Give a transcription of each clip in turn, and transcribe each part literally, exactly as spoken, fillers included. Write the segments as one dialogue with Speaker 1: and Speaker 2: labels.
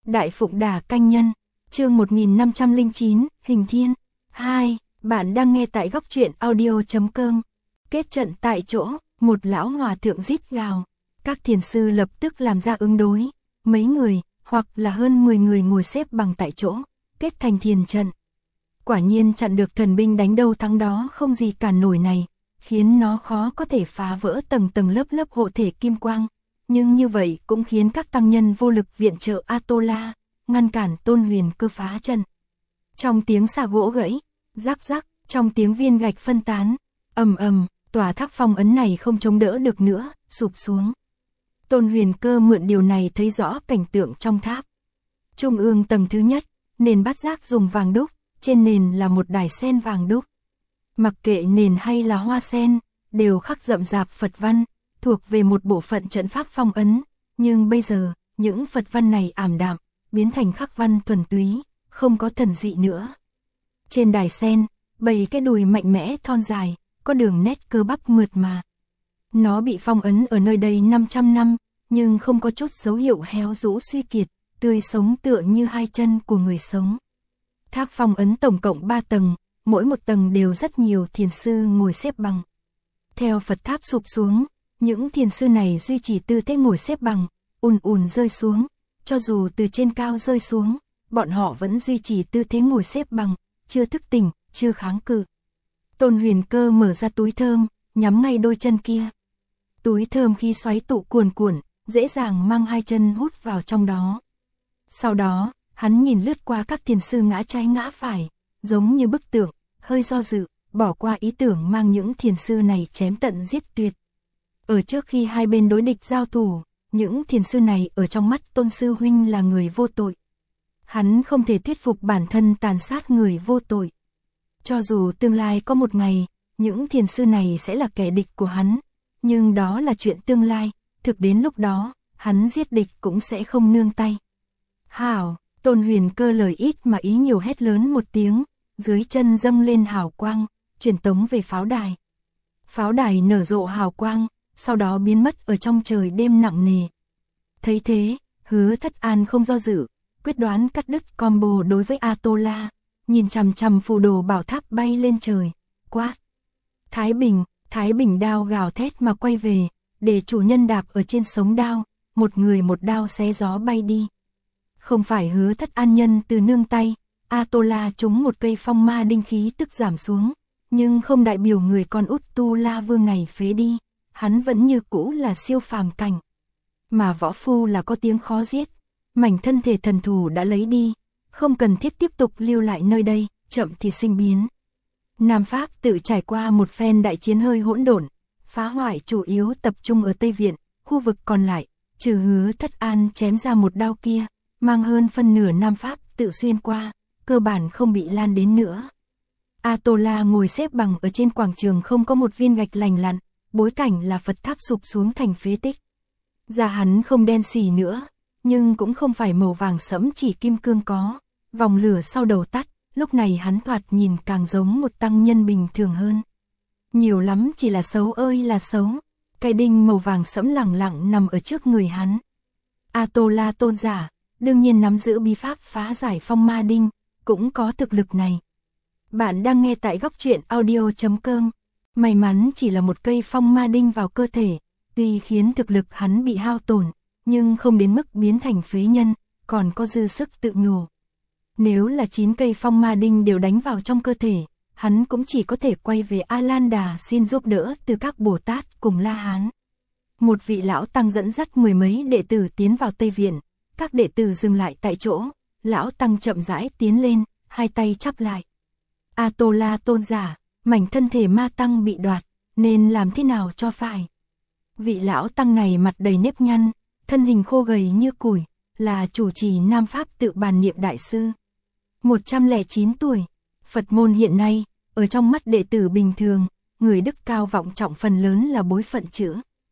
Speaker 1: Đại Phụng Đà Canh Nhân, chương một nghìn năm trăm lẻ chín, Hình Thiên. hai. Bạn đang nghe tại góc truyện audio chấm com. Kết trận tại chỗ, một lão hòa thượng rít gào. Các thiền sư lập tức làm ra ứng đối. Mấy người, hoặc là hơn mười người ngồi xếp bằng tại chỗ, kết thành thiền trận. Quả nhiên chặn được thần binh đánh đâu thắng đó không gì cản nổi này, khiến nó khó có thể phá vỡ tầng tầng lớp lớp hộ thể kim quang. Nhưng như vậy cũng khiến các tăng nhân vô lực viện trợ A-tô-la, ngăn cản Tôn Huyền Cơ phá trận. Trong tiếng xà gỗ gãy, rắc rắc, trong tiếng viên gạch phân tán, ầm ầm, tòa tháp phong ấn này không chống đỡ được nữa, sụp xuống. Tôn Huyền Cơ mượn điều này thấy rõ cảnh tượng trong tháp. Trung ương tầng thứ nhất, nền bát giác dùng vàng đúc, trên nền là một đài sen vàng đúc. Mặc kệ nền hay là hoa sen, đều khắc rậm rạp Phật văn, thuộc về một bộ phận trận pháp phong ấn, nhưng bây giờ, những Phật văn này ảm đạm, biến thành khắc văn thuần túy, không có thần dị nữa. Trên đài sen, bày cái đùi mạnh mẽ thon dài, có đường nét cơ bắp mượt mà. Nó bị phong ấn ở nơi đây năm trăm năm, nhưng không có chút dấu hiệu héo rũ suy kiệt, tươi sống tựa như hai chân của người sống. Tháp phong ấn tổng cộng ba tầng, mỗi một tầng đều rất nhiều thiền sư ngồi xếp bằng. Theo Phật tháp sụp xuống, những thiền sư này duy trì tư thế ngồi xếp bằng, ùn ùn rơi xuống, cho dù từ trên cao rơi xuống, bọn họ vẫn duy trì tư thế ngồi xếp bằng, chưa thức tỉnh, chưa kháng cự. Tôn Huyền Cơ mở ra túi thơm, nhắm ngay đôi chân kia. Túi thơm khi xoáy tụ cuồn cuộn, dễ dàng mang hai chân hút vào trong đó. Sau đó, hắn nhìn lướt qua các thiền sư ngã trái ngã phải, giống như bức tượng, hơi do dự, bỏ qua ý tưởng mang những thiền sư này chém tận giết tuyệt. Ở trước khi hai bên đối địch giao thủ, những thiền sư này ở trong mắt Tôn Sư Huynh là người vô tội. Hắn không thể thuyết phục bản thân tàn sát người vô tội. Cho dù tương lai có một ngày, những thiền sư này sẽ là kẻ địch của hắn, nhưng đó là chuyện tương lai, thực đến lúc đó, hắn giết địch cũng sẽ không nương tay. Hảo, Tôn Huyền Cơ lời ít mà ý nhiều hét lớn một tiếng, dưới chân dâng lên hào quang, truyền tống về pháo đài. Pháo đài nở rộ hào quang, sau đó biến mất ở trong trời đêm nặng nề. Thấy thế, Hứa Thất An không do dự, quyết đoán cắt đứt combo đối với A-tô-la, nhìn chằm chằm phù đồ bảo tháp bay lên trời, quát. Thái Bình, Thái Bình đao gào thét mà quay về, để chủ nhân đạp ở trên sống đao, một người một đao xé gió bay đi. Không phải Hứa Thất An nhân từ nương tay, A-tô-la trúng một cây phong ma đinh khí tức giảm xuống, nhưng không đại biểu người con út Tu La Vương này phế đi, hắn vẫn như cũ là siêu phàm cảnh. Mà võ phu là có tiếng khó giết, mảnh thân thể thần thù đã lấy đi, không cần thiết tiếp tục lưu lại nơi đây, chậm thì sinh biến. Nam Pháp tự trải qua một phen đại chiến hơi hỗn độn, phá hoại chủ yếu tập trung ở Tây Viện, khu vực còn lại, trừ Hứa Thất An chém ra một đao kia, mang hơn phân nửa Nam Pháp tự xuyên qua, cơ bản không bị lan đến nữa. A-tô-la ngồi xếp bằng ở trên quảng trường không có một viên gạch lành lặn, bối cảnh là Phật tháp sụp xuống thành phế tích. Da hắn không đen xì nữa, nhưng cũng không phải màu vàng sẫm chỉ kim cương có, vòng lửa sau đầu tắt, lúc này hắn thoạt nhìn càng giống một tăng nhân bình thường hơn. Nhiều lắm chỉ là xấu ơi là xấu, cái đinh màu vàng sẫm lẳng lặng nằm ở trước người hắn. A-tô-la tôn giả, đương nhiên nắm giữ bí pháp phá giải phong ma đinh, cũng có thực lực này. Bạn đang nghe tại góc truyện audio chấm com. May mắn chỉ là một cây phong ma đinh vào cơ thể, tuy khiến thực lực hắn bị hao tổn, nhưng không đến mức biến thành phế nhân, còn có dư sức tự nhủ. Nếu là chín cây phong ma đinh đều đánh vào trong cơ thể, hắn cũng chỉ có thể quay về A Lan Đà xin giúp đỡ từ các Bồ Tát cùng La Hán. Một vị lão tăng dẫn dắt mười mấy đệ tử tiến vào Tây Viện, các đệ tử dừng lại tại chỗ, lão tăng chậm rãi tiến lên, hai tay chắp lại. A-tô-la tôn giả, mảnh thân thể ma tăng bị đoạt, nên làm thế nào cho phải? Vị lão tăng này mặt đầy nếp nhăn, thân hình khô gầy như củi, là chủ trì Nam Pháp tự bàn niệm đại sư. một trăm lẻ chín tuổi, Phật môn hiện nay, ở trong mắt đệ tử bình thường, người đức cao vọng trọng phần lớn là bối phận chữ.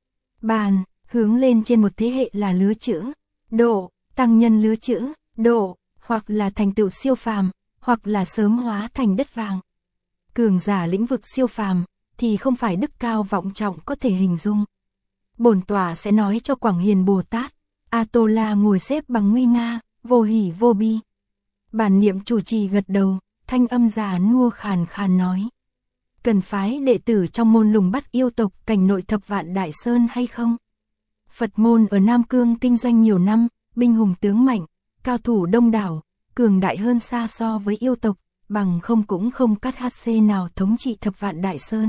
Speaker 1: Bàn, hướng lên trên một thế hệ là lứa chữ, độ, tăng nhân lứa chữ, độ, hoặc là thành tựu siêu phàm, hoặc là sớm hóa thành đất vàng. Cường giả lĩnh vực siêu phàm, thì không phải đức cao vọng trọng có thể hình dung. Bổn tòa sẽ nói cho Quảng Hiền Bồ Tát, A-tô-la ngồi xếp bằng nguy nga, vô hỉ vô bi. Bản niệm chủ trì gật đầu, thanh âm già nua khàn khàn nói. Cần phái đệ tử trong môn lùng bắt yêu tộc cảnh nội thập vạn Đại Sơn hay không? Phật môn ở Nam Cương kinh doanh nhiều năm, binh hùng tướng mạnh, cao thủ đông đảo, cường đại hơn xa so với yêu tộc, bằng không cũng không cắt hát xê nào thống trị thập vạn Đại Sơn.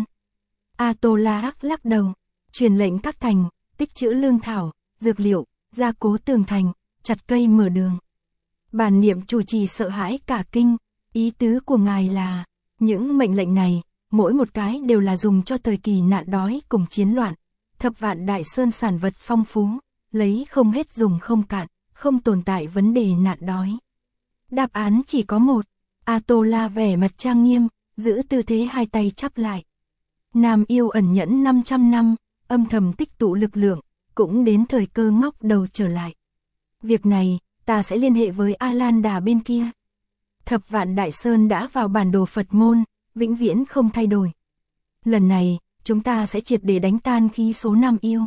Speaker 1: A-tô-la hắc lắc đầu, truyền lệnh các thành, tích trữ lương thảo, dược liệu, gia cố tường thành, chặt cây mở đường. Bản niệm chủ trì sợ hãi cả kinh, ý tứ của ngài là, những mệnh lệnh này, mỗi một cái đều là dùng cho thời kỳ nạn đói cùng chiến loạn. Thập vạn Đại Sơn sản vật phong phú, lấy không hết dùng không cạn, không tồn tại vấn đề nạn đói. Đáp án chỉ có một. A-tô-la vẻ mặt trang nghiêm, giữ tư thế hai tay chắp lại. Nam yêu ẩn nhẫn năm trăm năm, âm thầm tích tụ lực lượng, cũng đến thời cơ ngóc đầu trở lại. Việc này, ta sẽ liên hệ với A-lan đà bên kia. Thập vạn Đại Sơn đã vào bản đồ Phật môn, vĩnh viễn không thay đổi. Lần này, chúng ta sẽ triệt để đánh tan khí số Nam yêu.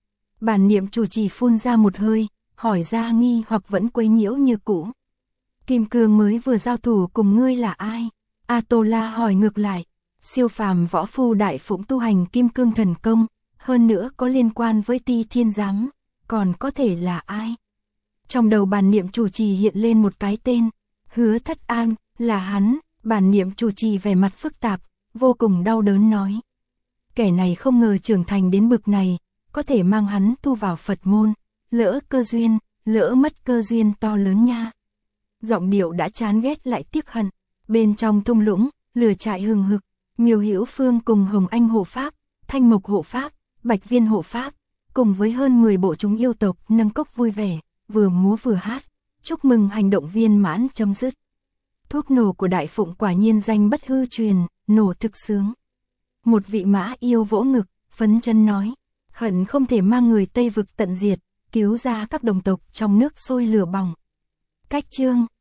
Speaker 1: Bản niệm chủ trì phun ra một hơi, hỏi ra nghi hoặc vẫn quấy nhiễu như cũ. Kim Cương mới vừa giao thủ cùng ngươi là ai? A-tô-la hỏi ngược lại. Siêu phàm võ phu đại phụng tu hành Kim Cương thần công, hơn nữa có liên quan với Ti Thiên Giám, còn có thể là ai? Trong đầu bản niệm chủ trì hiện lên một cái tên, Hứa Thất An, là hắn. Bản niệm chủ trì vẻ mặt phức tạp, vô cùng đau đớn nói. Kẻ này không ngờ trưởng thành đến bực này, có thể mang hắn tu vào Phật môn, lỡ cơ duyên, lỡ mất cơ duyên to lớn nha. Giọng điệu đã chán ghét lại tiếc hận, bên trong thung lũng, lửa trại hừng hực, Miêu Hữu Phương cùng Hồng Anh hộ pháp, Thanh Mộc hộ pháp, Bạch Viên hộ pháp, cùng với hơn mười bộ chúng yêu tộc nâng cốc vui vẻ, vừa múa vừa hát, chúc mừng hành động viên mãn chấm dứt. Thuốc nổ của Đại Phụng quả nhiên danh bất hư truyền, nổ thực sướng. Một vị mã yêu vỗ ngực, phấn chân nói, hận không thể mang người Tây vực tận diệt, cứu ra các đồng tộc trong nước sôi lửa bỏng. Cách chương